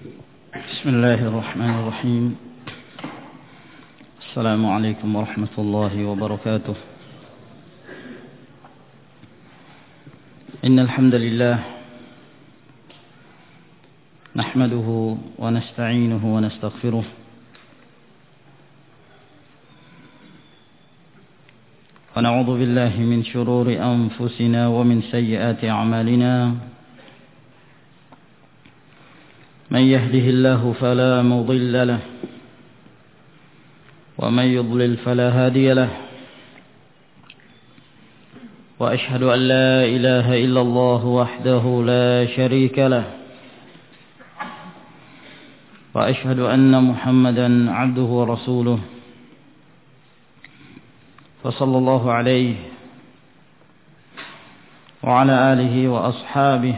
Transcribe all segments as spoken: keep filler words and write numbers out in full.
بسم الله الرحمن الرحيم. السلام عليكم ورحمة الله وبركاته. إن الحمد لله نحمده ونستعينه ونستغفره ونعوذ بالله من شرور أنفسنا ومن سيئات أعمالنا. من يهده الله فلا مضل له ومن يضلل فلا هادي له. وأشهد أن لا إله إلا الله وحده لا شريك له. وأشهد أن محمدا عبده ورسوله فصلى الله عليه وعلى آله وأصحابه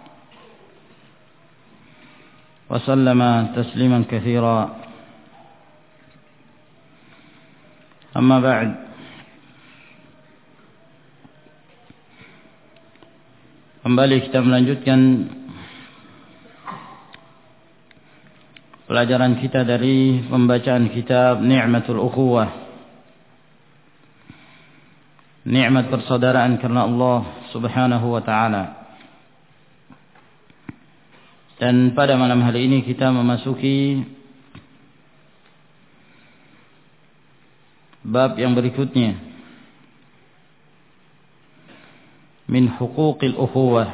وسلم تسليما كثيرا. أما بعد، kembali kita melanjutkan pelajaran kita dari pembacaan kitab Ni'matul Ukhuwah, nikmat persaudaraan karena Allah Subhanahu wa taala. Dan pada malam hari ini kita memasuki bab yang berikutnya, min huquqil ukhuwah,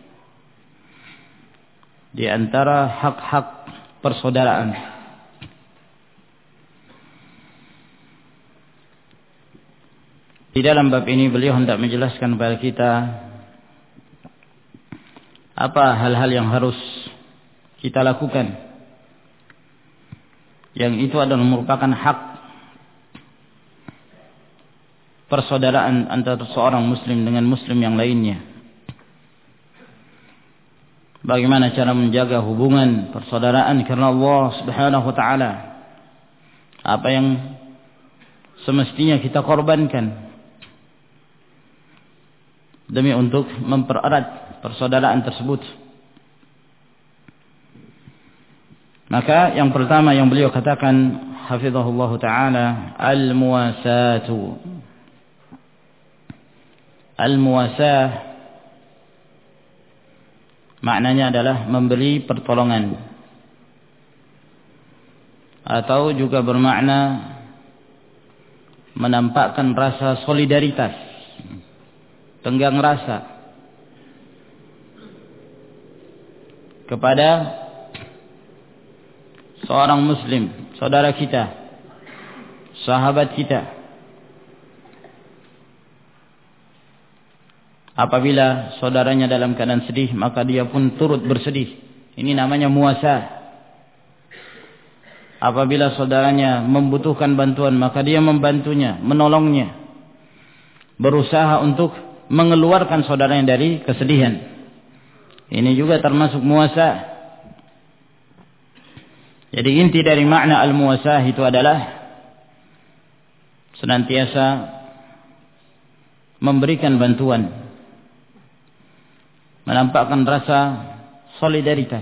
di antara hak-hak persaudaraan. Di dalam bab ini beliau hendak menjelaskan kepada kita apa hal-hal yang harus kita lakukan, yang itu adalah merupakan hak persaudaraan antara seorang muslim dengan muslim yang lainnya. Bagaimana cara menjaga hubungan persaudaraan karena Allah Subhanahu wa taala? Apa yang semestinya kita korbankan demi untuk mempererat persaudaraan tersebut? Maka yang pertama yang beliau katakan, hafizahullah taala, al-muwasatu. Al-muwasah maknanya adalah memberi pertolongan, atau juga bermakna menampakkan rasa solidaritas, tenggang rasa kepada seorang muslim, saudara kita, sahabat kita. Apabila saudaranya dalam keadaan sedih, maka dia pun turut bersedih. Ini namanya muasah. Apabila saudaranya membutuhkan bantuan, maka dia membantunya, menolongnya, berusaha untuk mengeluarkan saudaranya dari kesedihan. Ini juga termasuk muasah. Jadi inti dari makna al-muwasah itu adalah senantiasa memberikan bantuan, menampakkan rasa solidaritas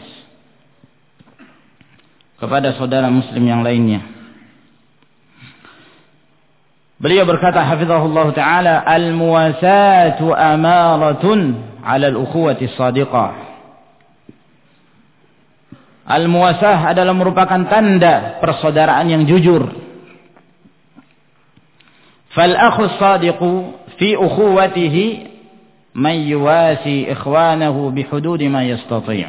kepada saudara muslim yang lainnya. Beliau berkata hafizahullah taala, al-muwasatu amaratun 'ala al-ukhuwati as-sadiqah. Al-muwasah adalah merupakan tanda persaudaraan yang jujur. Fal akhu as-sadiqu fi ukhuwatihi man yuwasi ikhwanahu bihududi ma yastati'.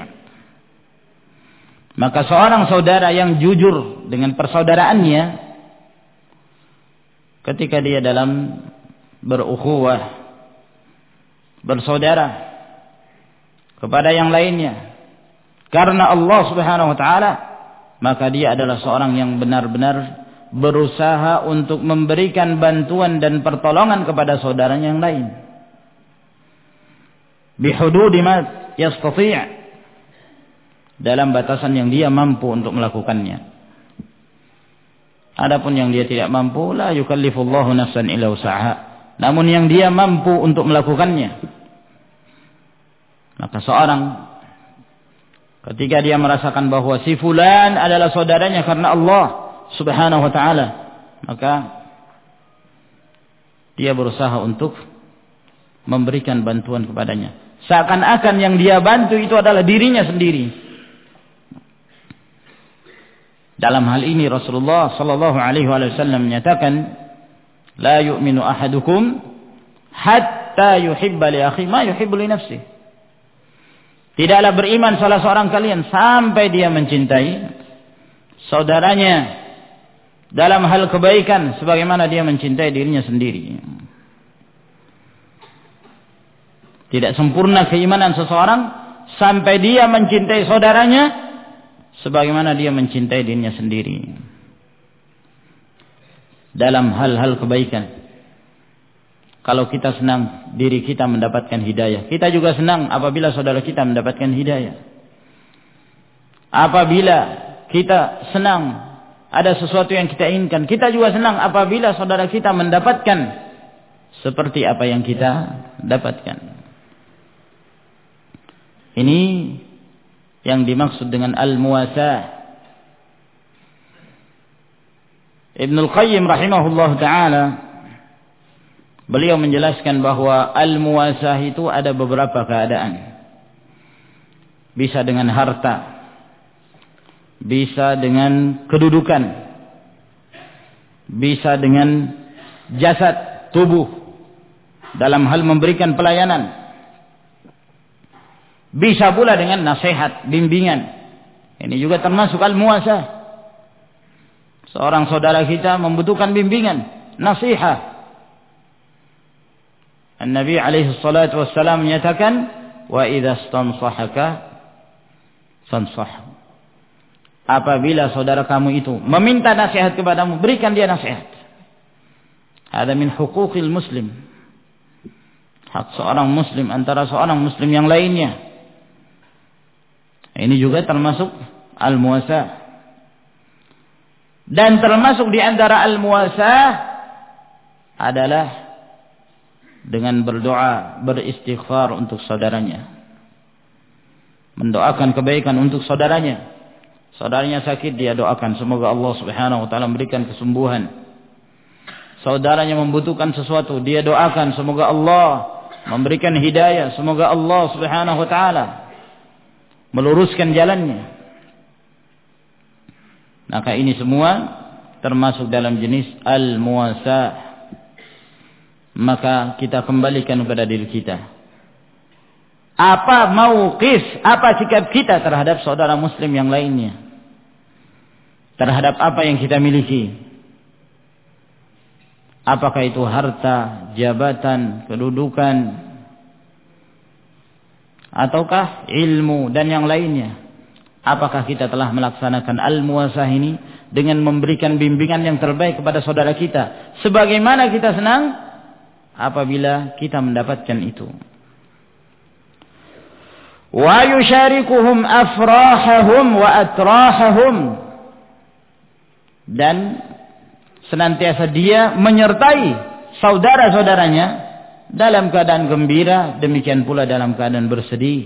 Maka seorang saudara yang jujur dengan persaudaraannya ketika dia dalam berukhuwah, bersaudara kepada yang lainnya karena Allah Subhanahu wa taala, maka dia adalah seorang yang benar-benar berusaha untuk memberikan bantuan dan pertolongan kepada saudaranya yang lain. Bihududi ma yastati', dalam batasan yang dia mampu untuk melakukannya. Adapun yang dia tidak mampu, la yukallifullahu nafsan illa wus'aha. Namun yang dia mampu untuk melakukannya, maka seorang Ketika dia merasakan bahwa si fulan adalah saudaranya karena Allah Subhanahu wa ta'ala, maka dia berusaha untuk memberikan bantuan kepadanya. Seakan-akan yang dia bantu itu adalah dirinya sendiri. Dalam hal ini Rasulullah sallallahu alaihi wasallam menyatakan, la yu'minu ahadukum hatta yuhibba li akhi ma yuhibbu li nafsihi. Tidaklah beriman salah seorang kalian sampai dia mencintai saudaranya dalam hal kebaikan sebagaimana dia mencintai dirinya sendiri. Tidak sempurna keimanan seseorang sampai dia mencintai saudaranya sebagaimana dia mencintai dirinya sendiri. Dalam hal-hal kebaikan. Kalau kita senang diri kita mendapatkan hidayah, kita juga senang apabila saudara kita mendapatkan hidayah. Apabila kita senang ada sesuatu yang kita inginkan, kita juga senang apabila saudara kita mendapatkan seperti apa yang kita dapatkan. Ini yang dimaksud dengan al-muwasah. Ibnul Qayyim rahimahullah ta'ala, beliau menjelaskan bahwa al-muwasah itu ada beberapa keadaan. Bisa dengan harta, bisa dengan kedudukan, bisa dengan jasad, tubuh, dalam hal memberikan pelayanan. Bisa pula dengan nasihat, bimbingan. Ini juga termasuk al-muwasah. Seorang saudara kita membutuhkan bimbingan, nasihat. An-Nabi alaihi salatu wassalam menyatakan, wa idza stansahaka fansah. Apabila saudara kamu itu meminta nasihat kepadamu, berikan dia nasihat. Ada min huquqil muslim. Hak seorang muslim antara seorang muslim yang lainnya. Ini juga termasuk al-muwasah. Dan termasuk di antara al-muwasah adalah dengan berdoa, beristighfar untuk saudaranya. Mendoakan kebaikan untuk saudaranya. Saudaranya sakit, dia doakan semoga Allah Subhanahu wa taala memberikan kesembuhan. Saudaranya membutuhkan sesuatu, dia doakan semoga Allah memberikan hidayah, semoga Allah Subhanahu wa taala meluruskan jalannya. Maka ini semua termasuk dalam jenis al-muwasah. Maka kita kembalikan kepada diri kita. Apa mauqif, apa sikap kita terhadap saudara muslim yang lainnya? Terhadap apa yang kita miliki? Apakah itu harta, jabatan, kedudukan, ataukah ilmu dan yang lainnya? Apakah kita telah melaksanakan al-muwasah ini dengan memberikan bimbingan yang terbaik kepada saudara kita, sebagaimana kita senang apabila kita mendapatkan itu? Wa yusyarikuhum afrahahum wa atrahahum, dan senantiasa dia menyertai saudara-saudaranya dalam keadaan gembira, demikian pula dalam keadaan bersedih.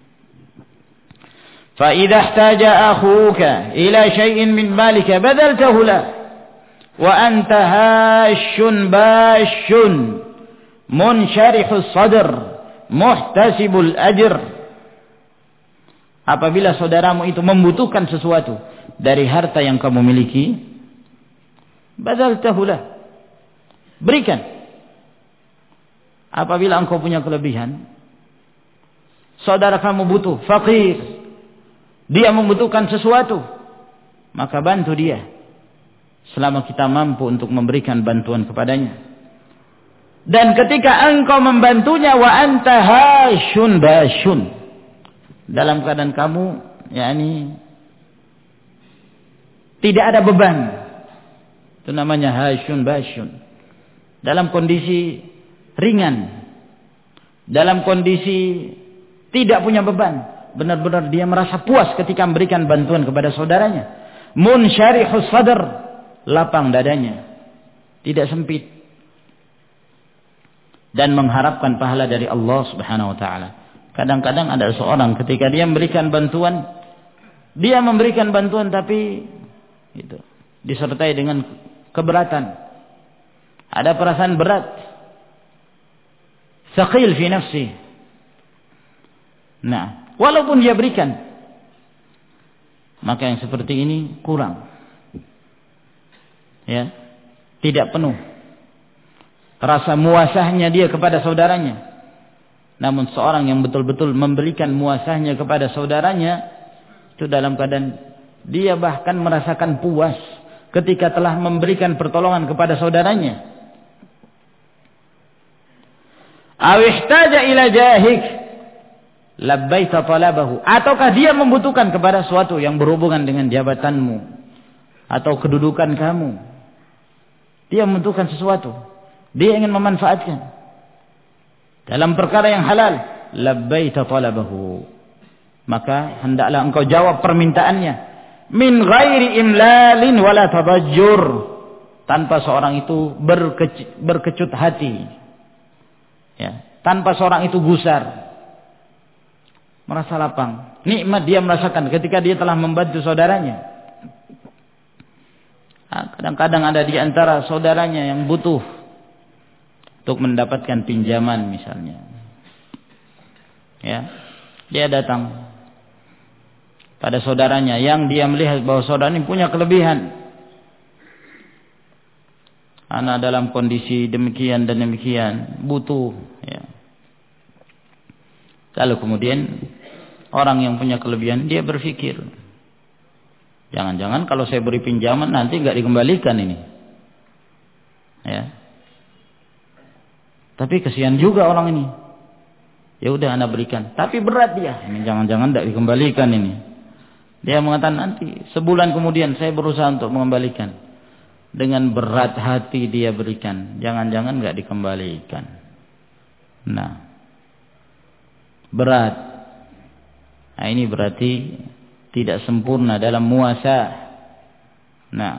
Fa idza ihtaja akhuka ila shay'in min malika badaltahu la wa anta hashun bashun munsyarihus sadr muhtasibul ajr. Apabila saudaramu itu membutuhkan sesuatu dari harta yang kamu miliki, badaltahu la, berikan. Apabila engkau punya kelebihan, saudara kamu butuh, fakir, dia membutuhkan sesuatu, maka bantu dia selama kita mampu untuk memberikan bantuan kepadanya. Dan ketika engkau membantunya, wa anta hashun bashun, dalam keadaan kamu yakni tidak ada beban, itu namanya hashun bashun, dalam kondisi ringan, dalam kondisi tidak punya beban, benar-benar dia merasa puas ketika memberikan bantuan kepada saudaranya. Munsyarihus sadr, lapang dadanya, tidak sempit, dan mengharapkan pahala dari Allah Subhanahu wa taala. Kadang-kadang ada seorang ketika dia memberikan bantuan, Dia memberikan bantuan tapi itu disertai dengan keberatan. Ada perasaan berat. Thaqil fi nafsi. Nah, walaupun dia berikan, maka yang seperti ini kurang. Ya, tidak penuh rasa muasahnya dia kepada saudaranya. Namun seorang yang betul-betul memberikan muasahnya kepada saudaranya, itu dalam keadaan dia bahkan merasakan puas ketika telah memberikan pertolongan kepada saudaranya. Aw ihtaja ila jahik labbaita talabahu, ataukah dia membutuhkan kepada sesuatu yang berhubungan dengan jabatanmu atau kedudukan kamu. Dia membutuhkan sesuatu, dia ingin memanfaatkan dalam perkara yang halal, labbaita talabahu, maka hendaklah engkau jawab permintaannya min ghairi imlalin wala tabajjur, tanpa seorang itu berkecut, berkecut hati, ya, tanpa seorang itu gusar, merasa lapang. Nikmat dia merasakan ketika dia telah membantu saudaranya. Kadang-kadang ada di antara saudaranya yang butuh untuk mendapatkan pinjaman misalnya. Ya, dia datang pada saudaranya yang dia melihat bahwa saudara ini punya kelebihan. Anak dalam kondisi demikian dan demikian, butuh, ya. Lalu kemudian orang yang punya kelebihan dia berpikir, jangan-jangan kalau saya beri pinjaman nanti nggak dikembalikan ini, ya. Tapi kesian juga orang ini. Ya udah anak berikan. Tapi berat dia. Ini jangan-jangan tidak dikembalikan ini. Dia mengatakan nanti sebulan kemudian saya berusaha untuk mengembalikan. Dengan berat hati dia berikan. Jangan-jangan nggak dikembalikan. Nah, berat. Nah ini berarti tidak sempurna dalam muasah. Nah.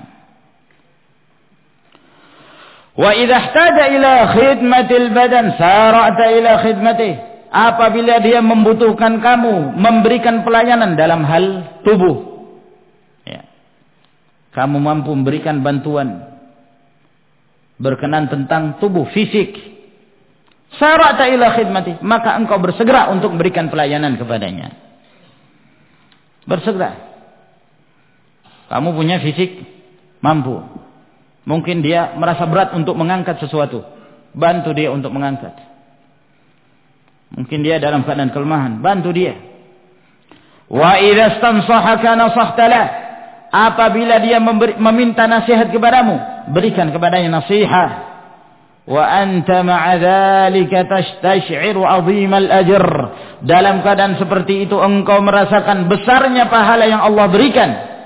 Wa idza ihtaja ila khidmatil badan sara'ta ila khidmatih. Apabila dia membutuhkan kamu memberikan pelayanan dalam hal tubuh, ya, kamu mampu memberikan bantuan berkenan tentang tubuh fisik, sara'ta ila khidmatih, maka engkau bersegera untuk memberikan pelayanan kepadanya. Bersegera. Kamu punya fisik mampu. Mungkin dia merasa berat untuk mengangkat sesuatu. Bantu dia untuk mengangkat. Mungkin dia dalam keadaan kelemahan. Bantu dia. Wa idza stansahaka nasahta lah. Apabila dia memberi, meminta nasihat kepadamu, berikan kepadanya nasihat. Wa anta ma'a dzalika tastash'iru 'azimal ajr. Dalam keadaan seperti itu engkau merasakan besarnya pahala yang Allah berikan.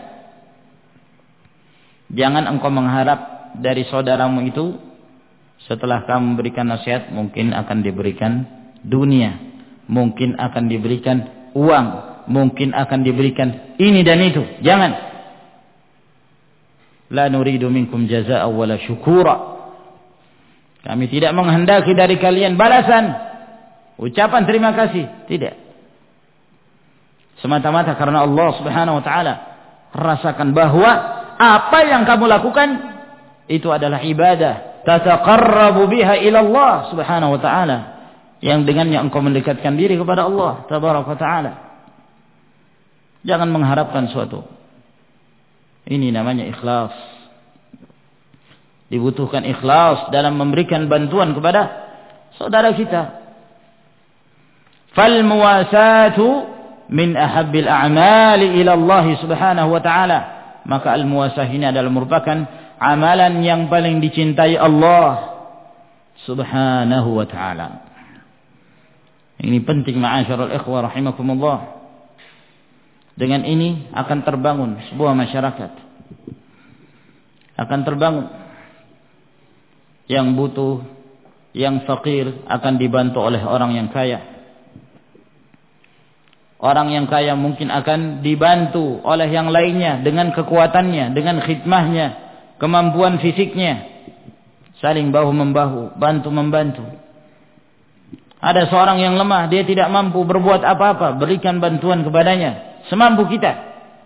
Jangan engkau mengharap dari saudaramu itu setelah kamu memberikan nasihat mungkin akan diberikan dunia, mungkin akan diberikan uang, mungkin akan diberikan ini dan itu. Jangan. La nuridu minkum jazaa'a wala syukura. Kami tidak menghendaki dari kalian balasan, ucapan terima kasih, tidak. Semata-mata karena Allah Subhanahu wa taala rasakan bahwa apa yang kamu lakukan itu adalah ibadah, tataqarrabu biha ila Allah Subhanahu wa taala, yang dengannya engkau mendekatkan diri kepada Allah Tabaraka wa taala. Jangan mengharapkan suatu. Ini namanya ikhlas. Dibutuhkan ikhlas dalam memberikan bantuan kepada saudara kita. Fal muwasatu min ahabbil a'mali ila Allah Subhanahu wa taala. Maka al-muwasah ini adalah merupakan amalan yang paling dicintai Allah Subhanahu wa ta'ala. Ini penting ma'asyiral ikhwah rahimakumullah. Dengan ini akan terbangun sebuah masyarakat. Akan terbangun. Yang butuh, yang fakir akan dibantu oleh orang yang kaya. Orang yang kaya mungkin akan dibantu oleh yang lainnya dengan kekuatannya, dengan khidmahnya, kemampuan fisiknya. Saling bahu-membahu, bantu-membantu. Ada seorang yang lemah, dia tidak mampu berbuat apa-apa, berikan bantuan kepadanya semampu kita.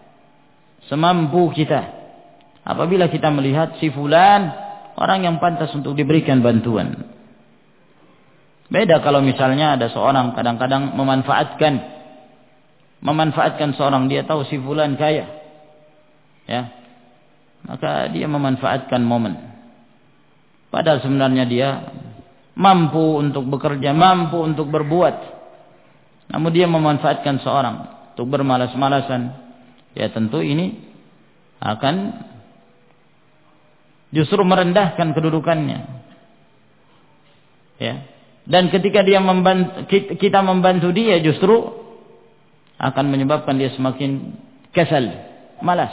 semampu kita. Apabila kita melihat si fulan orang yang pantas untuk diberikan bantuan. Beda kalau misalnya ada seorang kadang-kadang memanfaatkan memanfaatkan seorang, dia tahu si fulan kaya. Ya. Maka dia memanfaatkan momen. Padahal sebenarnya dia mampu untuk bekerja, mampu untuk berbuat. Namun dia memanfaatkan seorang untuk bermalas-malasan. Ya tentu ini akan justru merendahkan kedudukannya. Ya. Dan ketika dia membantu, kita membantu dia justru akan menyebabkan dia semakin kesal, malas.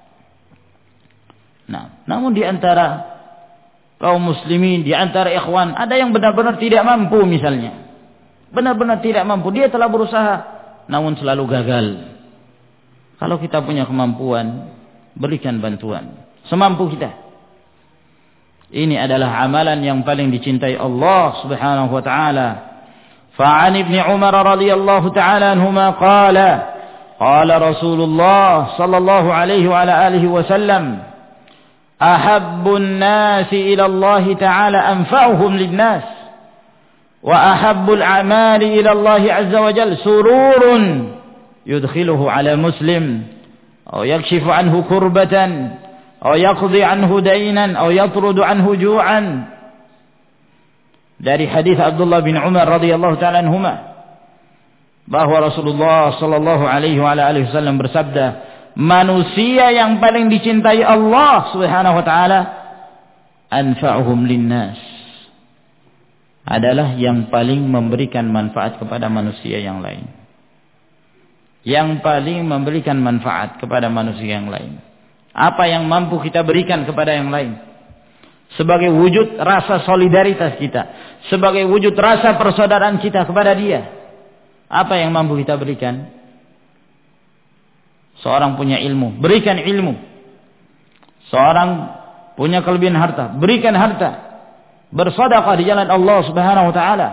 Nah, namun di antara kaum muslimin, di antara ikhwan, ada yang benar-benar tidak mampu misalnya. Benar-benar tidak mampu. Dia telah berusaha, namun selalu gagal. Kalau kita punya kemampuan, berikan bantuan. Semampu kita. Ini adalah amalan yang paling dicintai Allah subhanahu wa ta'ala. Fa'an ibn Umar radhiyallahu ta'ala anhuma qala, qala Rasulullah sallallahu alaihi wa ala alihi wa sallam, ahabbun nasi ila Allah ta'ala anfa'uhum linnas wa ahabbul a'mali ila Allah azza wa jalla sururun yudkhiluhu ala muslim aw yakshifu anhu kurbatan aw yaqdi anhu daynan aw yatrudu anhu ju'an. Dari hadis Abdullah bin Umar radhiyallahu ta'ala anhuma bahwa Rasulullah sallallahu alaihi wa ala alihi wasallam bersabda, manusia yang paling dicintai Allah subhanahu wa ta'ala anfa'uhum linnas, adalah yang paling memberikan manfaat kepada manusia yang lain. Yang paling memberikan manfaat kepada manusia yang lain. Apa yang mampu kita berikan kepada yang lain, sebagai wujud rasa solidaritas kita, sebagai wujud rasa persaudaraan kita kepada dia. Apa yang mampu kita berikan? Seorang punya ilmu, berikan ilmu. Seorang punya kelebihan harta, berikan harta. Bersedekah di jalan Allah Subhanahu wa taala.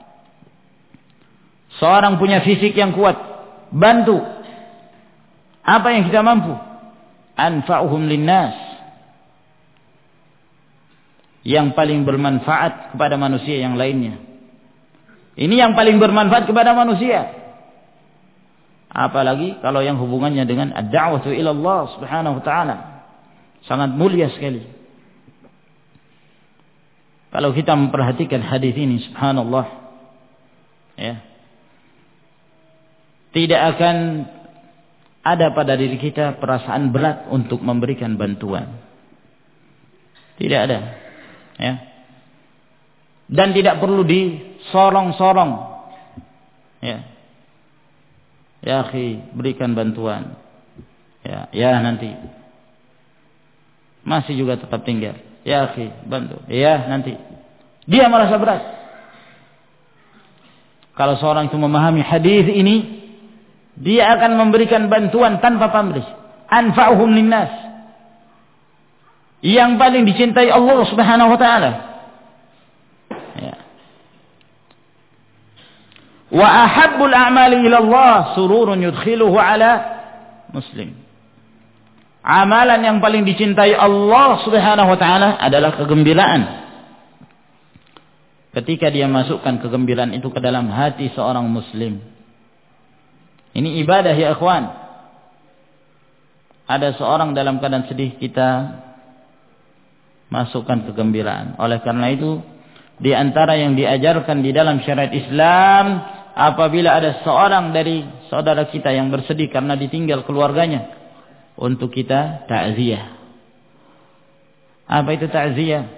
Seorang punya fisik yang kuat, bantu. Apa yang kita mampu? Anfa'uhum linnas. Yang paling bermanfaat kepada manusia yang lainnya. Ini yang paling bermanfaat kepada manusia. Apalagi kalau yang hubungannya dengan ad-da'watu ila Allah Subhanahu wa ta'ala. Sangat mulia sekali. Kalau kita memperhatikan hadis ini, subhanallah, ya, tidak akan ada pada diri kita perasaan berat untuk memberikan bantuan. Tidak ada, ya. Dan tidak perlu disorong-sorong, ya. Ya akhi, berikan bantuan. Ya, ya nanti. Masih juga tetap tinggal. Ya akhi, bantu. Ya nanti. Dia merasa berat. Kalau seorang itu memahami hadis ini, dia akan memberikan bantuan tanpa pamrih. Anfa'uhum linnas. Yang paling dicintai Allah Subhanahu wa ta'ala. Ya. Wa ahabbul a'mali ila Allah sururun yudkhiluhu ala muslim. Amalan yang paling dicintai Allah Subhanahu wa ta'ala adalah kegembiraan. Ketika dia masukkan kegembiraan itu ke dalam hati seorang muslim. Ini ibadah ya ikhwan. Ada seorang dalam keadaan sedih, kita masukkan kegembiraan. Oleh karena itu, di antara yang diajarkan di dalam syariat Islam, apabila ada seorang dari saudara kita yang bersedih karena ditinggal keluarganya, untuk kita takziah. Apa itu takziah?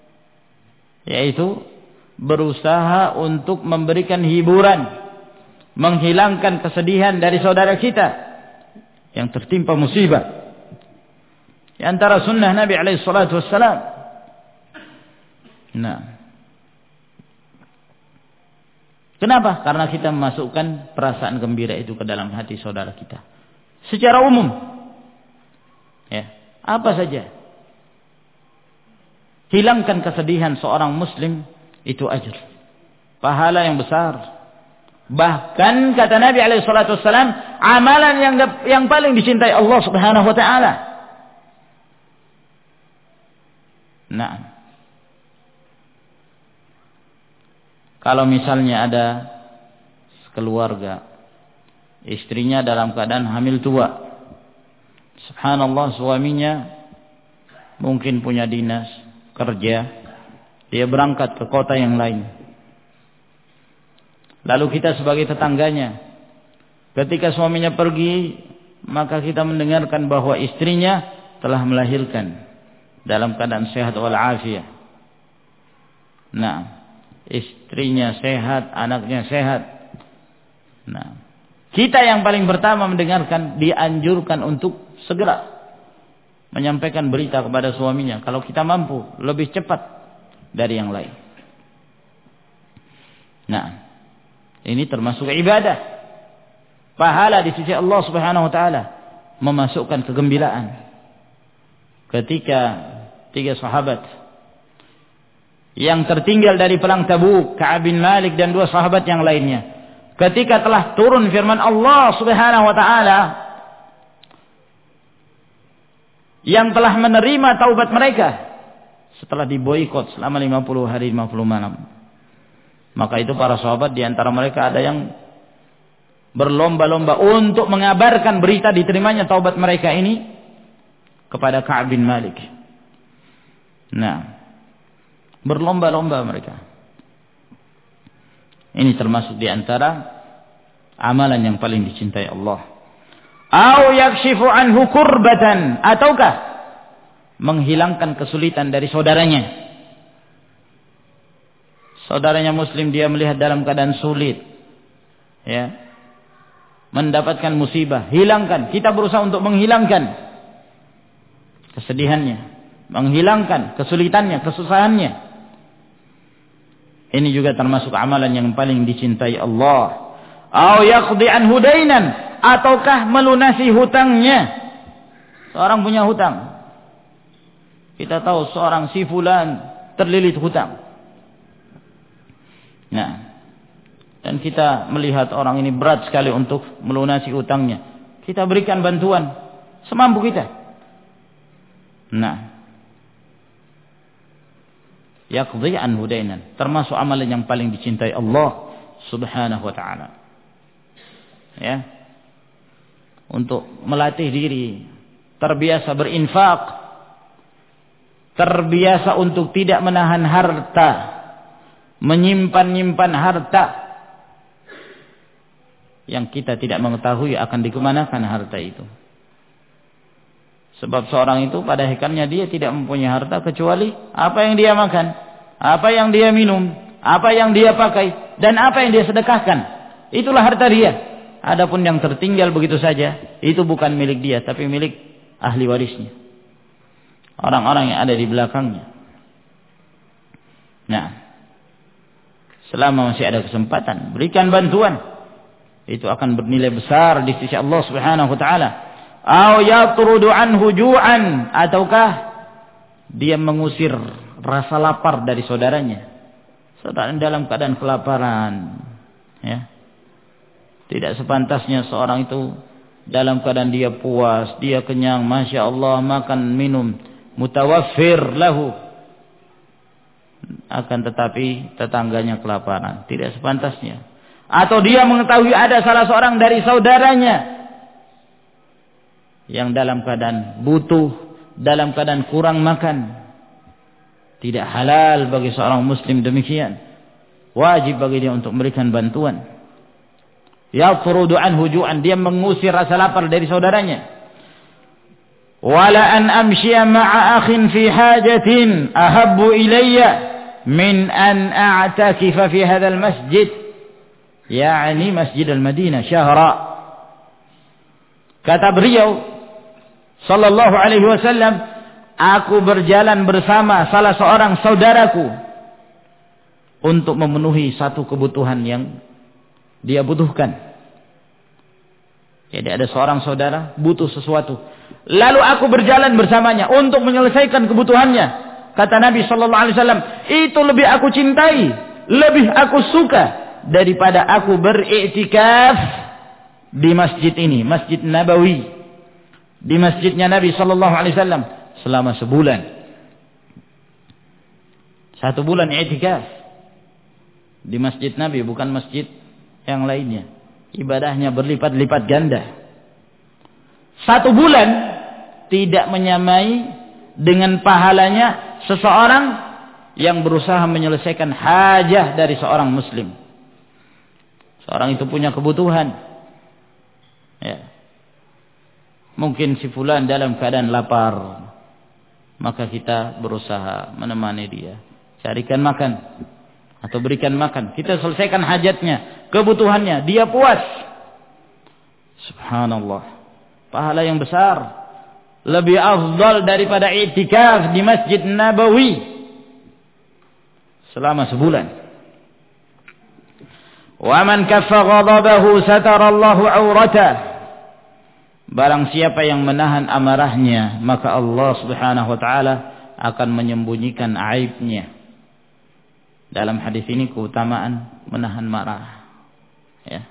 Yaitu berusaha untuk memberikan hiburan, menghilangkan kesedihan dari saudara kita yang tertimpa musibah. Di antara sunnah Nabi alaihi salatu wassalam. Nah, kenapa? Karena kita memasukkan perasaan gembira itu ke dalam hati saudara kita. Secara umum, ya, apa saja. Hilangkan kesedihan seorang muslim, itu ajr, pahala yang besar. Bahkan kata Nabi alaihi salatu wassalam, amalan yang yang paling dicintai Allah Subhanahu wa taala. Nah, kalau misalnya ada keluarga, istrinya dalam keadaan hamil tua, subhanallah, suaminya mungkin punya dinas, kerja, dia berangkat ke kota yang lain. Lalu kita sebagai tetangganya, ketika suaminya pergi, maka kita mendengarkan bahwa istrinya telah melahirkan dalam keadaan sehat walafiat. Nah, istrinya sehat, anaknya sehat. Nah, kita yang paling pertama mendengarkan, dianjurkan untuk segera menyampaikan berita kepada suaminya. Kalau kita mampu, lebih cepat dari yang lain. Nah, ini termasuk ibadah. Pahala di sisi Allah Subhanahu wa taala, memasukkan kegembiraan. Ketika tiga sahabat yang tertinggal dari perang Tabuk, Ka'ab bin Malik dan dua sahabat yang lainnya, ketika telah turun firman Allah Subhanahu wa taala yang telah menerima taubat mereka setelah diboikot selama lima puluh hari lima puluh malam, maka itu para sahabat di antara mereka ada yang berlomba-lomba untuk mengabarkan berita diterimanya taubat mereka ini kepada Ka'ab bin Malik. Nah, berlomba-lomba mereka. Ini termasuk di antara amalan yang paling dicintai Allah. Au yakshifu anhu kurbatan, ataukah menghilangkan kesulitan dari saudaranya. Saudaranya muslim, dia melihat dalam keadaan sulit, ya, mendapatkan musibah, hilangkan. Kita berusaha untuk menghilangkan kesedihannya, menghilangkan kesulitannya, kesusahannya. Ini juga termasuk amalan yang paling dicintai Allah. Au yaqdi anhu dainan, ataukah melunasi hutangnya. Seorang punya hutang, kita tahu seorang si fulan terlilit hutang. Nah, dan kita melihat orang ini berat sekali untuk melunasi hutangnya, kita berikan bantuan semampu kita. Nah, yaqdi anhu dainan, termasuk amalan yang paling dicintai Allah Subhanahu wa taala. Ya, untuk melatih diri, terbiasa berinfak, terbiasa untuk tidak menahan harta, menyimpan-nyimpan harta yang kita tidak mengetahui akan dikemanakan harta itu. Sebab seorang itu pada hakikatnya dia tidak mempunyai harta kecuali apa yang dia makan, apa yang dia minum, apa yang dia pakai, dan apa yang dia sedekahkan. Itulah harta dia. Adapun yang tertinggal begitu saja, itu bukan milik dia, tapi milik ahli warisnya, orang-orang yang ada di belakangnya. Nah, selama masih ada kesempatan, berikan bantuan. Itu akan bernilai besar di sisi Allah Subhanahu wa taala. Au yatrudu anhu ju'an, ataukah dia mengusir rasa lapar dari saudaranya. Saudara dalam keadaan kelaparan, ya. Tidak sepantasnya seorang itu dalam keadaan dia puas, dia kenyang, masya Allah, makan, minum, mutawaffir lahu, akan tetapi tetangganya kelaparan. Tidak sepantasnya. Atau dia mengetahui ada salah seorang dari saudaranya yang dalam keadaan butuh, dalam keadaan kurang makan. Tidak halal bagi seorang muslim demikian. Wajib bagi dia untuk memberikan bantuan. Yafrudu anhu ju'an, dia mengusir rasa lapar dari saudaranya. Wala an amshiya ma'a akhin fi hajatin ahabbu ilayya min an a'takifa fi hadzal masjid, yakni Masjid al-Madinah syahra. Kata beliau sallallahu alaihi wasallam, aku berjalan bersama salah seorang saudaraku untuk memenuhi satu kebutuhan yang dia butuhkan. Jadi ada seorang saudara butuh sesuatu, lalu aku berjalan bersamanya untuk menyelesaikan kebutuhannya. Kata Nabi sallallahu alaihi wasallam, itu lebih aku cintai, lebih aku suka daripada aku beriktikaf di masjid ini, Masjid Nabawi, di masjidnya Nabi sallallahu alaihi wasallam selama sebulan. Satu bulan i'tikaf di masjid Nabi, bukan masjid yang lainnya. Ibadahnya berlipat-lipat ganda. Satu bulan tidak menyamai dengan pahalanya seseorang yang berusaha menyelesaikan hajah dari seorang muslim. Seorang itu punya kebutuhan. Ya. Mungkin si fulan dalam keadaan lapar, maka kita berusaha menemani dia, carikan makan atau berikan makan, kita selesaikan hajatnya, kebutuhannya, dia puas. Subhanallah, pahala yang besar, lebih afdal daripada i'tikaf di Masjid Nabawi selama sebulan. Wa man kaffa ghadabahu satarallahu 'auratah. Barang siapa yang menahan amarahnya, maka Allah Subhanahu wa taala akan menyembunyikan aibnya. Dalam hadis ini keutamaan menahan marah. Ya.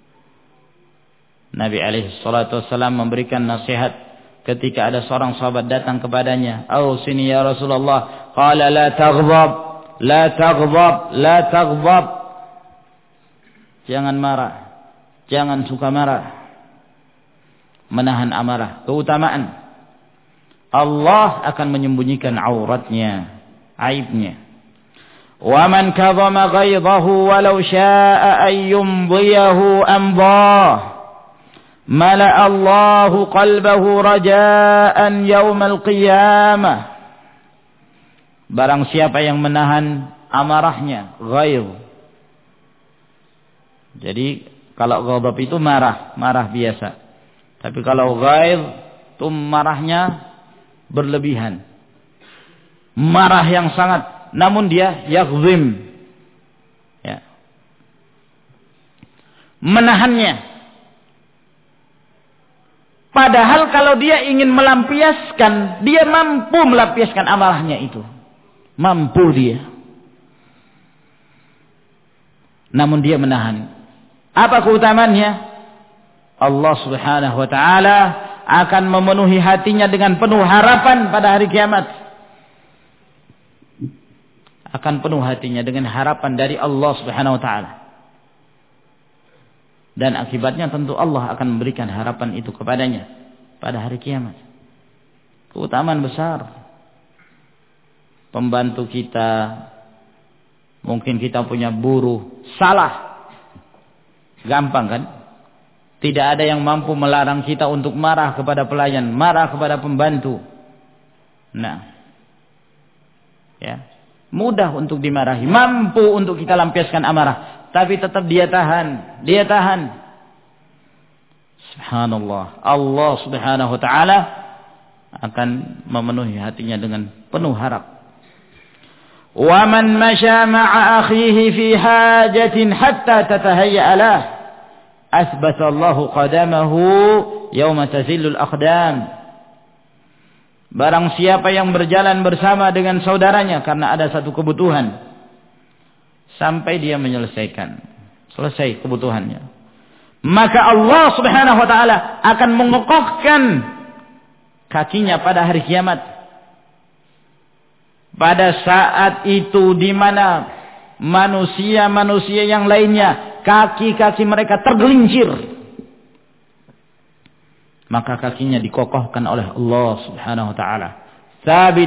Nabi alaihi salatu wasallam memberikan nasihat ketika ada seorang sahabat datang kepadanya, "Ausini ya Rasulullah." Qala la taghdab, la taghdab, la taghdab. Jangan marah, jangan suka marah. Menahan amarah, keutamaan. Allah akan menyembunyikan auratnya, aibnya. Wa man kadhama ghaidahu walau syaa'a an yumdiyahu amdah. Mala Allahu qalbahu raja'an yaumal qiyamah. Barang siapa yang menahan amarahnya, ghaidh. Jadi kalau ghadab itu marah, marah biasa. Tapi kalau ghaidh itu marahnya berlebihan. Marah yang sangat, namun dia yaghzim. Ya. Menahannya. Padahal kalau dia ingin melampiaskan, dia mampu melampiaskan amarahnya itu. Mampu dia. Namun dia menahan. Apa keutamaannya? Allah Subhanahu wa taala akan memenuhi hatinya dengan penuh harapan pada hari kiamat. Akan penuh hatinya dengan harapan dari Allah Subhanahu wa taala. Dan akibatnya tentu Allah akan memberikan harapan itu kepadanya pada hari kiamat. Keutamaan besar. Pembantu kita, mungkin kita punya buruh, salah. Gampang kan? Tidak ada yang mampu melarang kita untuk marah kepada pelayan, marah kepada pembantu. Nah, ya, mudah untuk dimarahi, mampu untuk kita lampiaskan amarah, tapi tetap dia tahan, dia tahan. Subhanallah, Allah Subhanahu wa taala akan memenuhi hatinya dengan penuh harap. Wa man masya ma'a akhihi fi hajatin hatta tatahayya lah, asbata Allahu qadamahu yauma tazillul aqdam. Barang siapa yang berjalan bersama dengan saudaranya karena ada satu kebutuhan sampai dia menyelesaikan, selesai kebutuhannya, maka Allah Subhanahu wa taala akan mengokohkan kakinya pada hari kiamat. Pada saat itu di mana manusia-manusia yang lainnya kaki-kaki mereka tergelincir, maka kakinya dikokohkan oleh Allah Subhanahu wa taala, sabit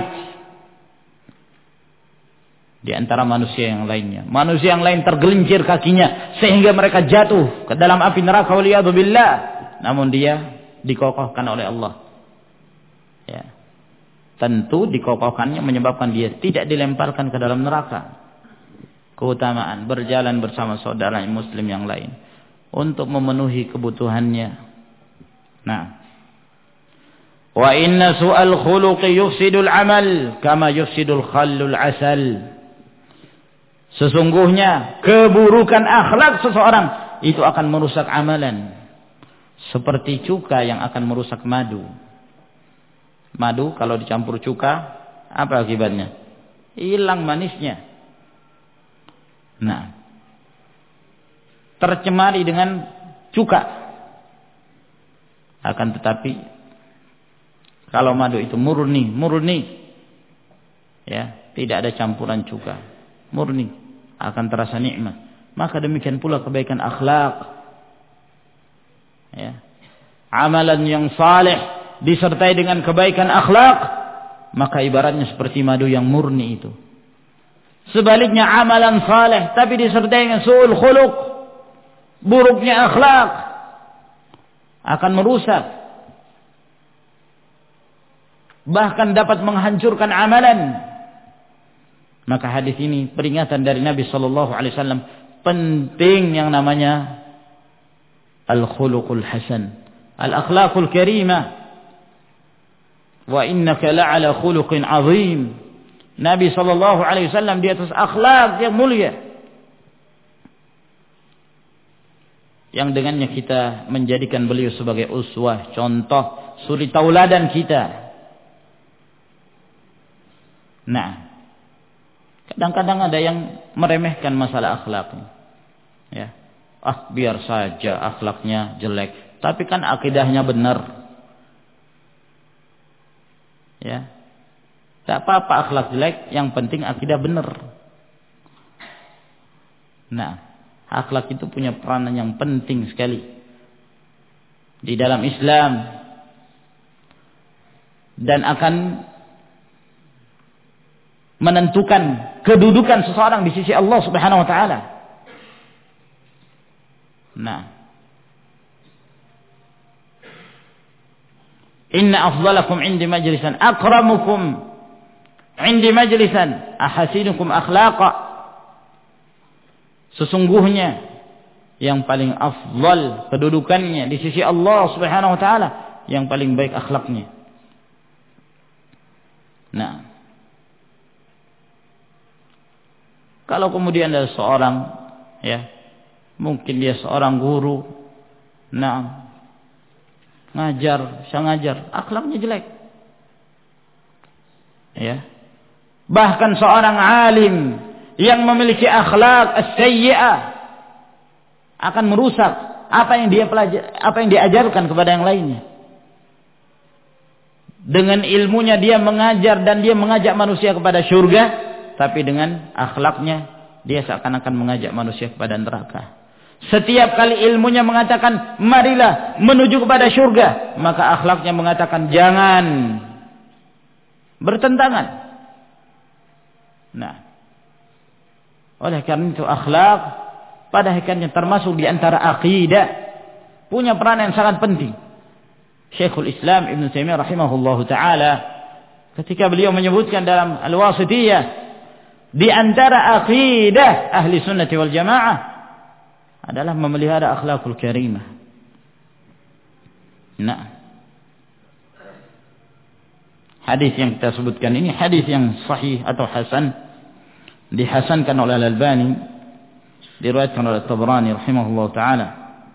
di antara manusia yang lainnya. Manusia yang lain tergelincir kakinya sehingga mereka jatuh ke dalam api neraka waliyadzubillah, namun dia dikokohkan oleh Allah. Ya. Tentu dikokohkannya menyebabkan dia tidak dilemparkan ke dalam neraka. Keutamaan berjalan bersama saudara muslim yang lain untuk memenuhi kebutuhannya. Nah, wa inna su'al khuluqi yufsidul amal kama yufsidul khallul asal. Sesungguhnya keburukan akhlak seseorang itu akan merusak amalan seperti cuka yang akan merusak madu. Madu kalau dicampur cuka, apa akibatnya? Hilang manisnya. Nah, tercemari dengan cuka. Akan tetapi kalau madu itu murni, murni, ya, tidak ada campuran cuka, murni, akan terasa nikmat. Maka demikian pula kebaikan akhlak, ya. Amalan yang saleh disertai dengan kebaikan akhlak, maka ibaratnya seperti madu yang murni itu. Sebaliknya amalan saleh tapi disertai dengan su'ul khuluq, buruknya akhlak, akan merusak, bahkan dapat menghancurkan amalan. Maka hadis ini peringatan dari Nabi sallallahu alaihi wasallam, penting yang namanya al-khuluqul hasan, al-akhlaqul karimah. Wa innaka la'ala khuluqin azim. Nabi sallallahu alaihi wasallam di atas akhlak yang mulia, yang dengannya kita menjadikan beliau sebagai uswah, contoh, suri tauladan kita. Nah, kadang-kadang ada yang meremehkan masalah akhlak. Ya, ah biar saja akhlaknya jelek, tapi kan akidahnya benar. Ya, tak apa-apa akhlak jelek, yang penting akidah benar. Nah, akhlak itu punya peranan yang penting sekali di dalam Islam, dan akan menentukan kedudukan seseorang di sisi Allah Subhanahu wa taala. Nah, inna afdalakum 'indi majlisan akramukum 'indi majlisan ahasinukum akhlaqa. Sesungguhnya yang paling afdal kedudukannya di sisi Allah Subhanahu wa taala, yang paling baik akhlaknya. Nah, kalau kemudian ada seorang, ya, mungkin dia seorang guru, nah, ngajar, bisa ngajar, akhlaknya jelek, ya. Bahkan seorang alim yang memiliki akhlak as-sayyi'ah akan merusak apa yang dia pelajari, apa yang diajarkan kepada yang lainnya. Dengan ilmunya dia mengajar dan dia mengajak manusia kepada surga, tapi dengan akhlaknya dia seakan-akan mengajak manusia kepada neraka. Setiap kali ilmunya mengatakan marilah menuju kepada surga, maka akhlaknya mengatakan jangan, bertentangan. Nah, oleh karena itu akhlak pada hakikatnya termasuk di antara akidah, punya peran yang sangat penting. Syekhul Islam Ibn Taimiyah rahimahullahu taala ketika beliau menyebutkan dalam Al-Wasithiyah, di antara akidah ahli sunnati wal jamaah adalah memelihara akhlakul karimah. Nah, hadis yang kita sebutkan ini hadis yang sahih atau hasan, dihasankan oleh Al-Albani, diriwayatkan oleh Tabrani rahimahullahu taala.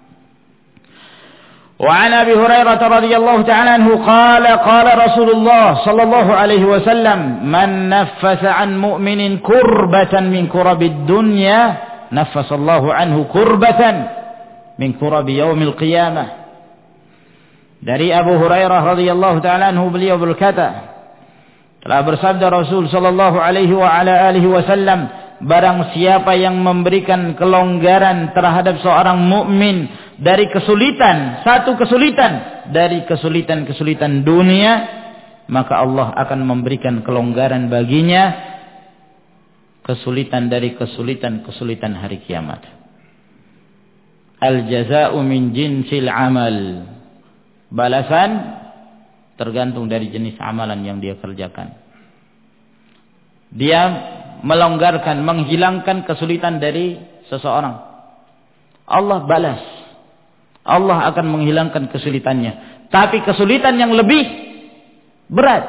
وعن أبي هريرة رضي الله تعالى عنه قال قال رسول الله صلى الله عليه وسلم من نفس عن مؤمن كربة من كرب الدنيا نفس الله عنه كربة من كرب يوم القيامة. Dari Abu Hurairah radhiyallahu ta'ala anhu, beliau berkata, telah bersabda Rasul sallallahu alaihi wa ala alihi wasallam, barang siapa yang memberikan kelonggaran terhadap seorang mukmin dari kesulitan, satu kesulitan dari kesulitan-kesulitan dunia, maka Allah akan memberikan kelonggaran baginya kesulitan dari kesulitan-kesulitan hari kiamat. Al-jaza'u min jinsil amal. Balasan tergantung dari jenis amalan yang dia kerjakan. Dia melonggarkan, menghilangkan kesulitan dari seseorang, Allah balas. Allah akan menghilangkan kesulitannya. Tapi kesulitan yang lebih berat,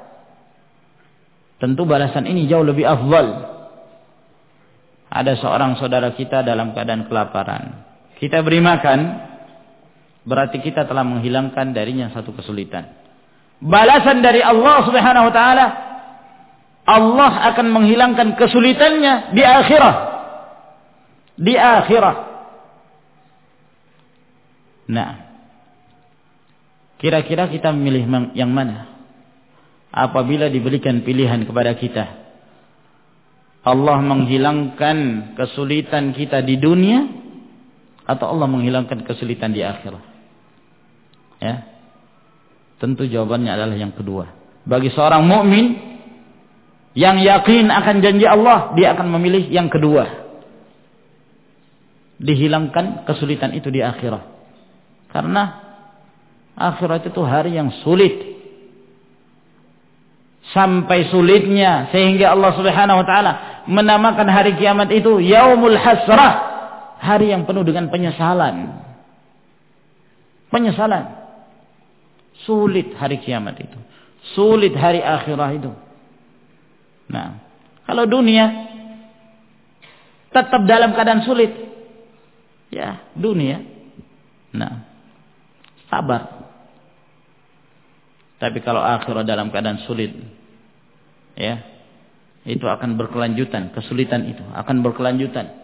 tentu balasan ini jauh lebih afdal. Ada seorang saudara kita dalam keadaan kelaparan, kita beri makan, berarti kita telah menghilangkan darinya satu kesulitan. Balasan dari Allah Subhanahu wa taala, Allah akan menghilangkan kesulitannya di akhirat. Di akhirat. Nah, kira-kira kita memilih yang mana? Apabila diberikan pilihan kepada kita, Allah menghilangkan kesulitan kita di dunia atau Allah menghilangkan kesulitan di akhirat? Ya. Tentu jawabannya adalah yang kedua. Bagi seorang mukmin yang yakin akan janji Allah, dia akan memilih yang kedua. Dihilangkan kesulitan itu di akhirat. Karena akhirat itu hari yang sulit. Sampai sulitnya sehingga Allah Subhanahu wa taala menamakan hari kiamat itu Yaumul Hasrah, hari yang penuh dengan penyesalan. Penyesalan. Sulit hari kiamat itu. Sulit hari akhirah itu. Nah, kalau dunia tetap dalam keadaan sulit, ya dunia. Nah, sabar. Tapi kalau akhirat dalam keadaan sulit, ya, itu akan berkelanjutan, kesulitan itu akan berkelanjutan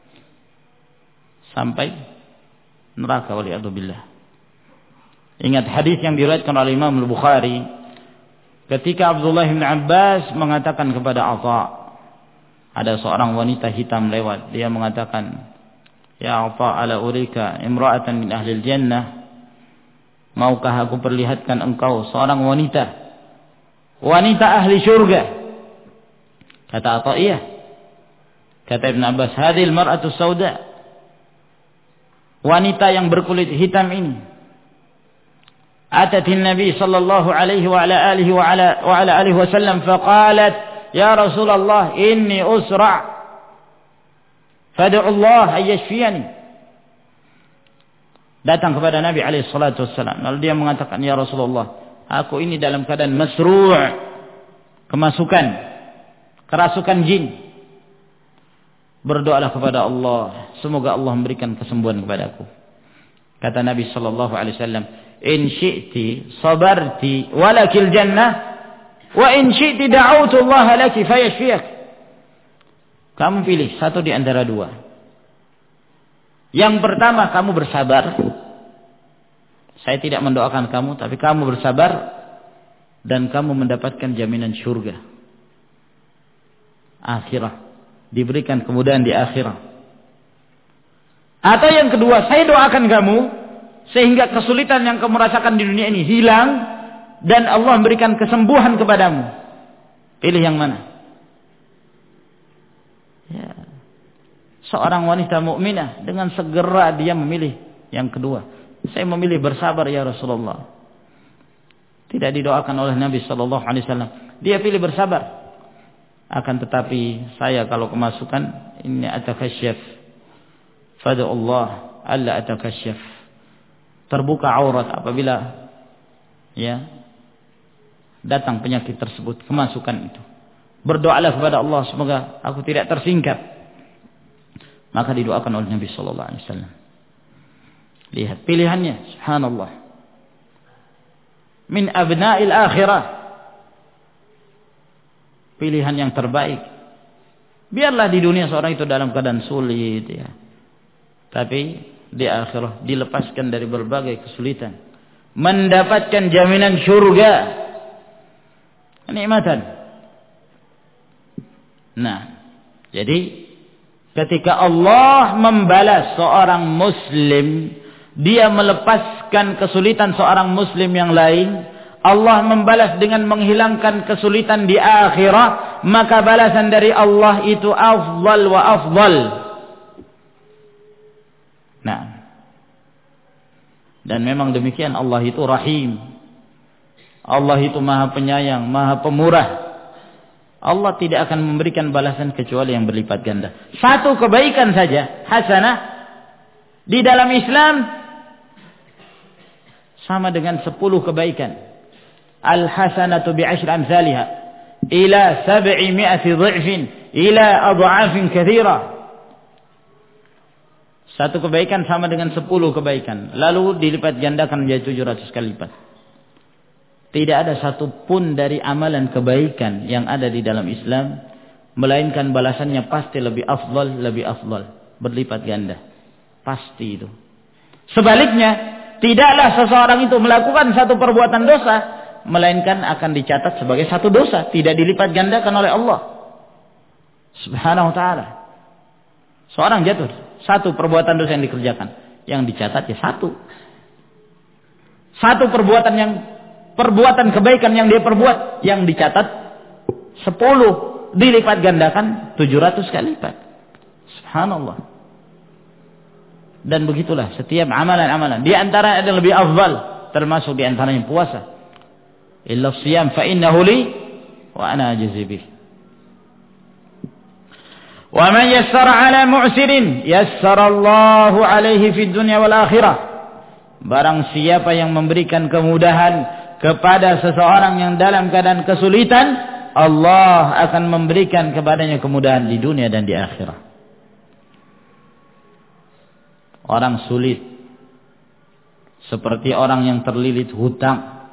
sampai neraka, waliyadzubillah. Ingat hadis yang diriwayatkan oleh Imam Al-Bukhari ketika Abdullah bin Abbas mengatakan kepada Atha, ada seorang wanita hitam lewat, dia mengatakan, "Ya Atha, ala urika imra'atan min ahli al-jannah?" Maukah aku perlihatkan engkau seorang wanita, wanita ahli syurga? Kata Atha, iya. Kata Ibn Abbas, hadhil mar'atu sauda, wanita yang berkulit hitam ini, atatin Nabi sallallahu alaihi wa ala alihi wa ala wa ala alihi wasallam faqalat, ya Rasulullah, inni usra' fad'u Allah ay yashfiyani. Datang kepada Nabi alaihi salatu wassalam. Lalu dia mengatakan, ya Rasulullah, aku ini dalam keadaan masru', kemasukan, kerasukan jin. Berdoalah kepada Allah, semoga Allah memberikan kesembuhan kepadaku. Kata Nabi sallallahu alaihi wasallam, in syi'ti sabarti walakil jannah, wa in syi'ti da'autu Allah laki fayashfiyak. Kamu pilih satu di antara dua. Yang pertama, kamu bersabar. Saya tidak mendoakan kamu, tapi kamu bersabar dan kamu mendapatkan jaminan syurga. Akhirah. Diberikan kemudahan di akhirah. Atau yang kedua, saya doakan kamu sehingga kesulitan yang kamu rasakan di dunia ini hilang dan Allah memberikan kesembuhan kepadamu. Pilih yang mana? Ya. Seorang wanita mukminah dengan segera dia memilih yang kedua. Saya memilih bersabar ya Rasulullah. Tidak didoakan oleh Nabi sallallahu alaihi wasallam. Dia pilih bersabar. Akan tetapi saya kalau kemasukan ini atakasyaf. Fad'u Allah alla atakasyaf. Terbuka aurat apabila ya datang penyakit tersebut, kemasukan itu. Berdoalah kepada Allah semoga aku tidak tersingkap. Maka didoakan oleh Nabi sallallahu alaihi wasallam. Lihat pilihannya, subhanallah. Min abna'il akhirah. Pilihan yang terbaik. Biarlah di dunia seorang itu dalam keadaan sulit ya. Tapi di akhirah dilepaskan dari berbagai kesulitan, mendapatkan jaminan syurga. Kenikmatan. Nah, jadi ketika Allah membalas seorang muslim, dia melepaskan kesulitan seorang muslim yang lain, Allah membalas dengan menghilangkan kesulitan di akhirat, maka balasan dari Allah itu afdal wa afdal. Nah, dan memang demikian, Allah itu rahim. Allah itu maha penyayang, maha pemurah. Allah tidak akan memberikan balasan kecuali yang berlipat ganda. Satu kebaikan saja, hasanah, di dalam Islam sama dengan sepuluh kebaikan. Al-hasanatu bi'ashri amsalha ila sab'i mi'ati dha'fin ila adha'afin katsira. Satu kebaikan sama dengan sepuluh kebaikan, lalu dilipat gandakan menjadi tujuh ratus kali lipat. Tidak ada satupun dari amalan kebaikan yang ada di dalam Islam melainkan balasannya pasti lebih afdal, lebih afdal, berlipat ganda. Pasti itu. Sebaliknya, tidaklah seseorang itu melakukan satu perbuatan dosa, melainkan akan dicatat sebagai satu dosa, tidak dilipat gandakan oleh Allah Subhanahu wa ta'ala. Seorang jatuh, satu perbuatan dosa yang dikerjakan, yang dicatat ya satu. Satu perbuatan yang perbuatan kebaikan yang dia perbuat, yang dicatat sepuluh, dilipat gandakan tujuh ratus kali lipat. Subhanallah. Dan begitulah setiap amalan-amalan. Di antara ada lebih afdal, termasuk di antaranya puasa. Illa siyam fa innahu li wa ana ajzi bih. Wa man yassara 'ala mu'sirin yassara Allahu 'alaihi fid dunya wal akhirah. Barang siapa yang memberikan kemudahan kepada seseorang yang dalam keadaan kesulitan, Allah akan memberikan kepadanya kemudahan di dunia dan di akhirat. Orang sulit seperti orang yang terlilit hutang.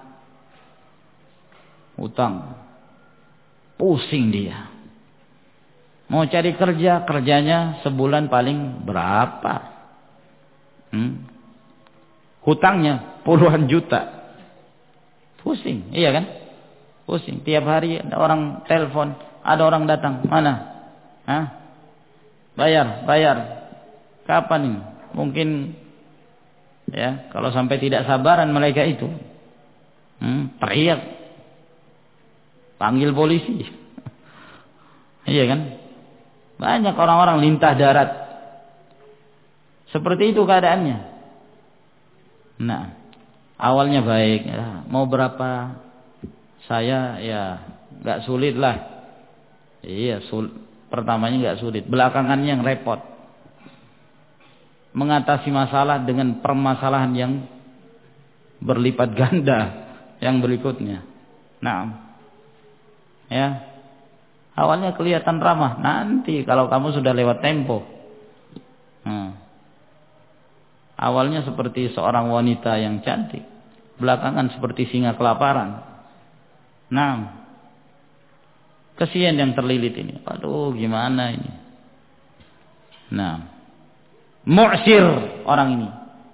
Hutang. Pusing dia. Mau cari kerja, kerjanya sebulan paling berapa? Hmm? Hutangnya puluhan juta. Pusing, iya kan? Pusing. Tiap hari ada orang telepon, ada orang datang. Mana? Hah? Bayar, bayar. Kapan ini? Mungkin ya, kalau sampai tidak sabaran mereka itu hmm, teriak, panggil polisi. Iya kan? Banyak orang-orang lintah darat seperti itu keadaannya. Nah, awalnya baik ya, mau berapa? Saya ya nggak sulit lah. Iya, sul pertamanya nggak sulit, belakangannya yang repot. Mengatasi masalah dengan permasalahan yang berlipat ganda yang berikutnya. Nah, ya, awalnya kelihatan ramah, nanti kalau kamu sudah lewat tempo. Hmm. Awalnya seperti seorang wanita yang cantik, belakangan seperti singa kelaparan. Nah, kesian yang terlilit ini. Aduh, gimana ini? Nah, mu'sir orang ini.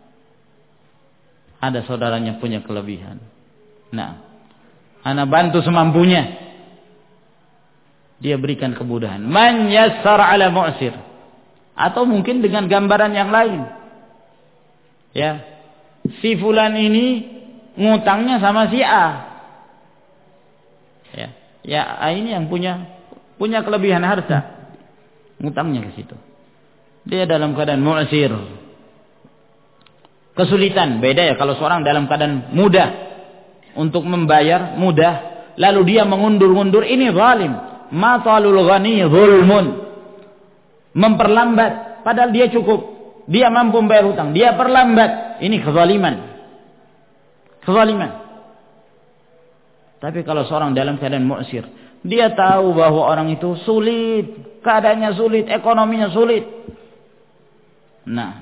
Ada saudaranya punya kelebihan. Nah, ana bantu semampunya. Dia berikan kemudahan. Man yassar ala mu'sir. Atau mungkin dengan gambaran yang lain. Ya. Si fulan ini ngutangnya sama si A. Ya. Ya, A ini yang punya punya kelebihan harta. Ngutangnya ke situ. Dia dalam keadaan mu'sir. Kesulitan. Beda ya kalau seorang dalam keadaan mudah untuk membayar, mudah. Lalu dia mengundur-undur, ini zalim. Matalul ghani zulmun. Memperlambat. Padahal dia cukup. Dia mampu membayar hutang. Dia perlambat. Ini kezaliman. Kezaliman. Tapi kalau seorang dalam keadaan mu'sir, dia tahu bahwa orang itu sulit. Keadaannya sulit. Ekonominya sulit. Nah,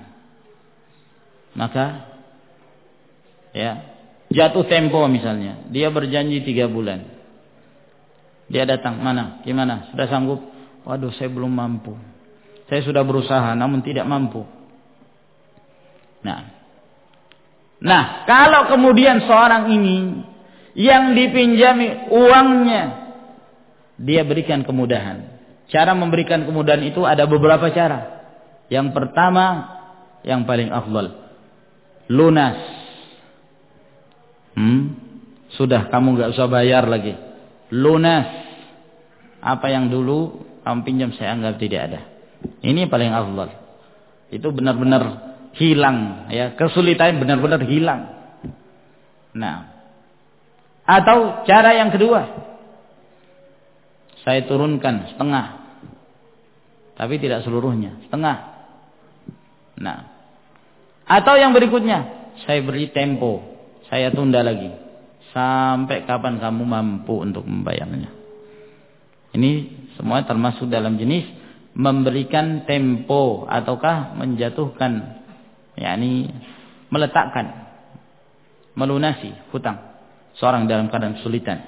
maka ya, jatuh tempo misalnya, dia berjanji tiga bulan, dia datang, mana, gimana, sudah sanggup? Waduh, saya belum mampu, saya sudah berusaha, namun tidak mampu. Nah, nah, kalau kemudian seorang ini yang dipinjami uangnya, dia berikan kemudahan. Cara memberikan kemudahan itu ada beberapa cara. Yang pertama, yang paling afdal, lunas. Hmm? Sudah, kamu nggak usah bayar lagi. Lunas. Apa yang dulu kamu pinjam saya anggap tidak ada. Ini paling afdal. Itu benar-benar hilang, ya, kesulitan benar-benar hilang. Nah, atau cara yang kedua, saya turunkan setengah, tapi tidak seluruhnya, setengah. Nah, atau yang berikutnya, saya beri tempo, saya tunda lagi sampai kapan kamu mampu untuk membayarnya. Ini semua termasuk dalam jenis memberikan tempo ataukah menjatuhkan, yakni meletakkan, melunasi hutang seorang dalam keadaan kesulitan.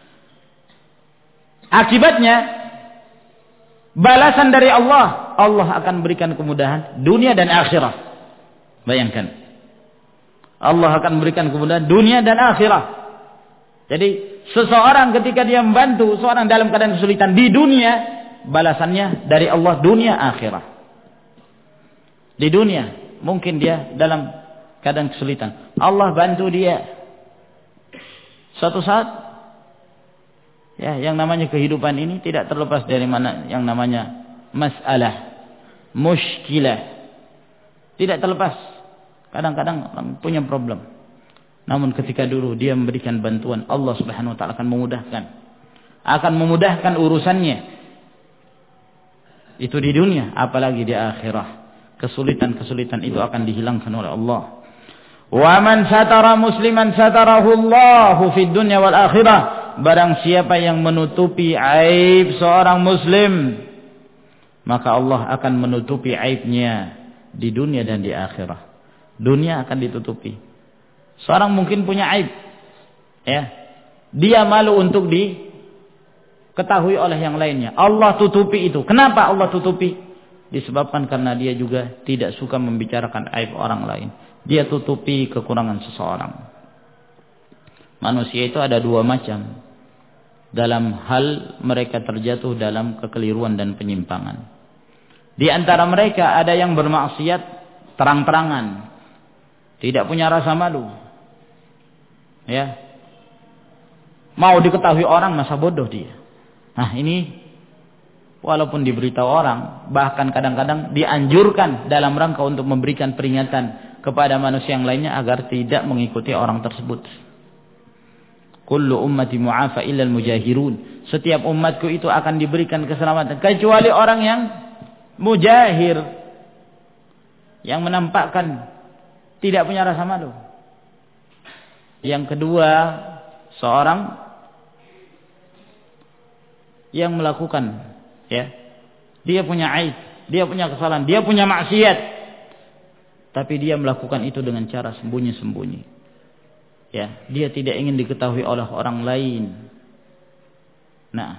Akibatnya balasan dari Allah, Allah akan berikan kemudahan dunia dan akhirat. Bayangkan, Allah akan memberikan kemudahan dunia dan akhirat. Jadi seseorang ketika dia membantu seorang dalam keadaan kesulitan di dunia, balasannya dari Allah dunia akhirat. Di dunia mungkin dia dalam keadaan kesulitan, Allah bantu dia. Suatu saat, ya, yang namanya kehidupan ini tidak terlepas dari mana yang namanya masalah, muskilah. Tidak terlepas. Kadang-kadang orang punya problem. Namun ketika dulu dia memberikan bantuan, Allah Subhanahu wa taala akan memudahkan. Akan memudahkan urusannya. Itu di dunia, apalagi di akhirat. Kesulitan-kesulitan itu akan dihilangkan oleh Allah. Wa man satara musliman satarahu Allahu fid dunya wal akhirah. Barang siapa yang menutupi aib seorang muslim, maka Allah akan menutupi aibnya di dunia dan di akhirat. Dunia akan ditutupi. Seorang mungkin punya aib, ya, dia malu untuk diketahui oleh yang lainnya. Allah tutupi itu. Kenapa Allah tutupi? Disebabkan karena dia juga tidak suka membicarakan aib orang lain. Dia tutupi kekurangan seseorang. Manusia itu ada dua macam dalam hal mereka terjatuh dalam kekeliruan dan penyimpangan. Di antara mereka ada yang bermaksiat terang-terangan, tidak punya rasa malu, ya, mau diketahui orang masa bodoh dia. Nah ini walaupun diberitahu orang, bahkan kadang-kadang dianjurkan dalam rangka untuk memberikan peringatan kepada manusia yang lainnya agar tidak mengikuti orang tersebut. Kullu ummati mu'afa illal mujahirun. Setiap umatku itu akan diberikan keselamatan kecuali orang yang mujahir, yang menampakkan tidak punya rasa malu. Yang kedua, seorang yang melakukan, ya, dia punya aib, dia punya kesalahan, dia punya maksiat, tapi dia melakukan itu dengan cara sembunyi-sembunyi. Ya, dia tidak ingin diketahui oleh orang lain. Nah,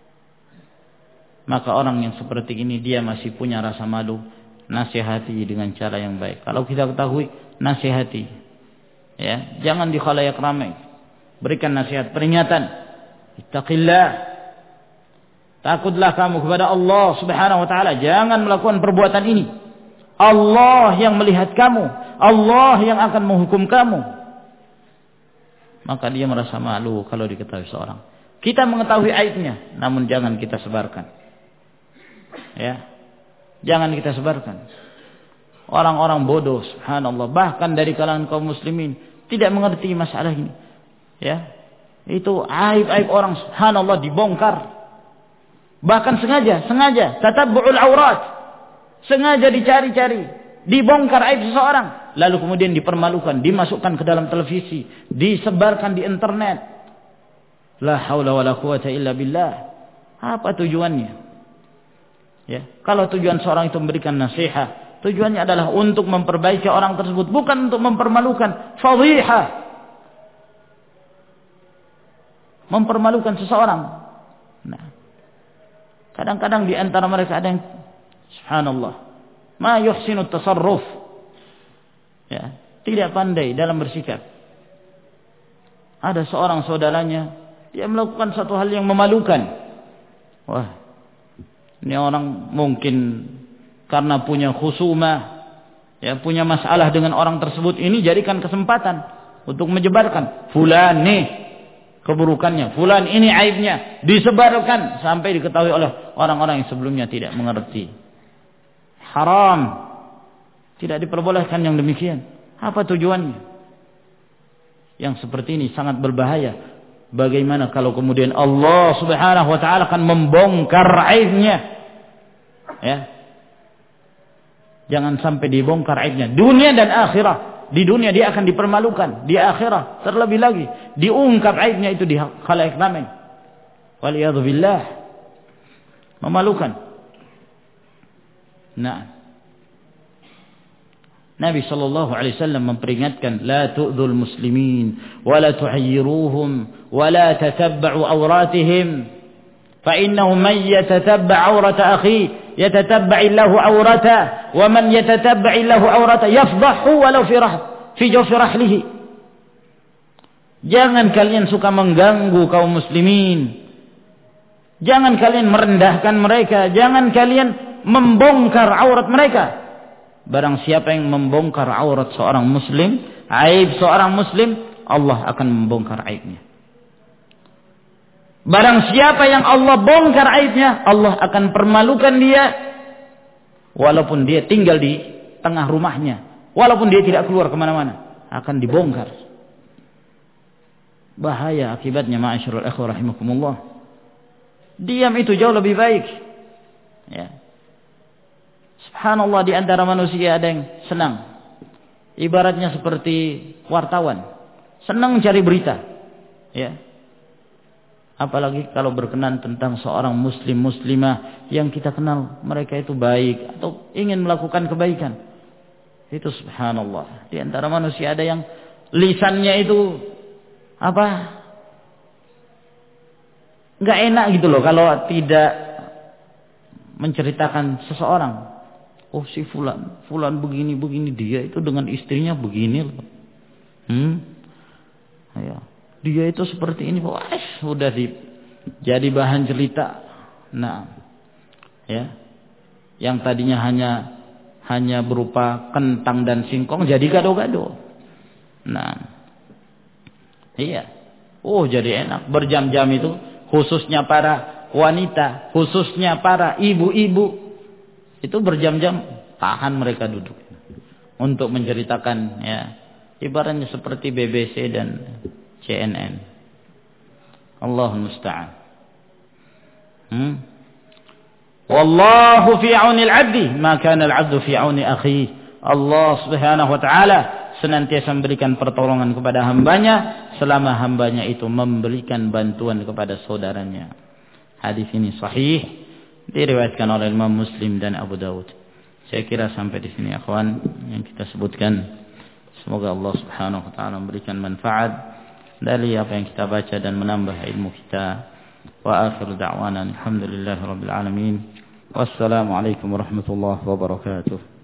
maka orang yang seperti ini dia masih punya rasa malu, nasihati dengan cara yang baik. Kalau kita ketahui, nasihati. Ya, jangan di khalayak ramai. Berikan nasihat, peringatan. Ittaqillah. Takutlah kamu kepada Allah Subhanahu wa taala, jangan melakukan perbuatan ini. Allah yang melihat kamu, Allah yang akan menghukum kamu. Maka dia merasa malu kalau diketahui seorang. Kita mengetahui aibnya, namun jangan kita sebarkan. Ya. Jangan kita sebarkan. Orang-orang bodoh, subhanallah, bahkan dari kalangan kaum muslimin tidak mengerti masalah ini. Ya. Itu aib-aib orang, subhanallah, dibongkar. Bahkan sengaja, sengaja tatabbu'ul aurat. Sengaja dicari-cari, dibongkar aib seseorang, lalu kemudian dipermalukan, dimasukkan ke dalam televisi, disebarkan di internet. La haula wala quwata illa billah. Apa tujuannya? Ya, kalau tujuan seorang itu memberikan nasihat, tujuannya adalah untuk memperbaiki orang tersebut, bukan untuk mempermalukan, fadhihah. Mempermalukan seseorang. Nah, kadang-kadang di antara mereka ada yang subhanallah, ma yuhsinu tasarruf, ya, tidak pandai dalam bersikap. Ada seorang saudaranya, dia melakukan satu hal yang memalukan. Wah, ini orang mungkin karena punya khusumah, ya, punya masalah dengan orang tersebut, ini jadikan kesempatan untuk menyebarkan fulan nih keburukannya, fulan ini aibnya, disebarkan sampai diketahui oleh orang-orang yang sebelumnya tidak mengerti. Haram. Tidak diperbolehkan yang demikian. Apa tujuannya? Yang seperti ini sangat berbahaya. Bagaimana kalau kemudian Allah Subhanahu wa taala akan membongkar aibnya? Ya. Jangan sampai dibongkar aibnya dunia dan akhirat. Di dunia dia akan dipermalukan, di akhirat terlebih lagi diungkap aibnya itu di khalayak ramai. Waliyadzu billah. Memalukan. Nah, Nabi sallallahu alaihi wasallam memperingatkan, la tu'dzul muslimin wa la tuhayyiruhum wa la tatabba'u awratihim fa innahu man yatatabba' awrata akhi yatatabba' illahu awrata wa man yatatabba' illahu awrata yafdahu walau fi rahb fi jawfi rahlihi. Jangan kalian suka mengganggu kaum muslimin. Jangan kalian merendahkan mereka. Jangan kalian membongkar aurat mereka. Barang siapa yang membongkar aurat seorang muslim, aib seorang muslim, Allah akan membongkar aibnya. Barang siapa yang Allah bongkar aibnya, Allah akan permalukan dia. Walaupun dia tinggal di tengah rumahnya. Walaupun dia tidak keluar kemana-mana. Akan dibongkar. Bahaya akibatnya, ma'asyarul ikhwah rahimakumullah. Diam itu jauh lebih baik. Ya. Subhanallah, di antara manusia ada yang senang. Ibaratnya seperti wartawan. Senang mencari berita. Ya. Apalagi kalau berkenan tentang seorang muslim muslimah yang kita kenal mereka itu baik atau ingin melakukan kebaikan. Itu subhanallah. Di antara manusia ada yang lisannya itu apa? Enggak enak gitu loh kalau tidak menceritakan seseorang. Oh si fulan, fulan begini begini, dia itu dengan istrinya begini loh. Hmm? Ya. Dia itu seperti ini, wah, sudah di, jadi bahan cerita. Nah, ya, yang tadinya hanya hanya berupa kentang dan singkong, jadi gado-gado. Nah, iya, oh jadi enak berjam-jam itu, khususnya para wanita, khususnya para ibu-ibu, itu berjam-jam tahan mereka duduk untuk menceritakan, ya, ibaratnya seperti B B C dan C N N. Allahul musta'an. Hmm? Wallahu fi 'auni al-'abdi ma kana al-'abdu fi 'auni akhihi. Allah Subhanahu wa taala senantiasa memberikan pertolongan kepada hambanya selama hambanya itu memberikan bantuan kepada saudaranya. Hadis ini sahih, diriwayatkan oleh Imam Muslim dan Abu Dawud. Saya kira sampai di sini akhwan yang kita sebutkan. Semoga Allah Subhanahu wa taala memberikan manfaat dari apa yang kita baca dan menambah ilmu kita. Wa akhir da'wana alhamdulillahi rabbil alamin. Wassalamu alaikum warahmatullahi wabarakatuh.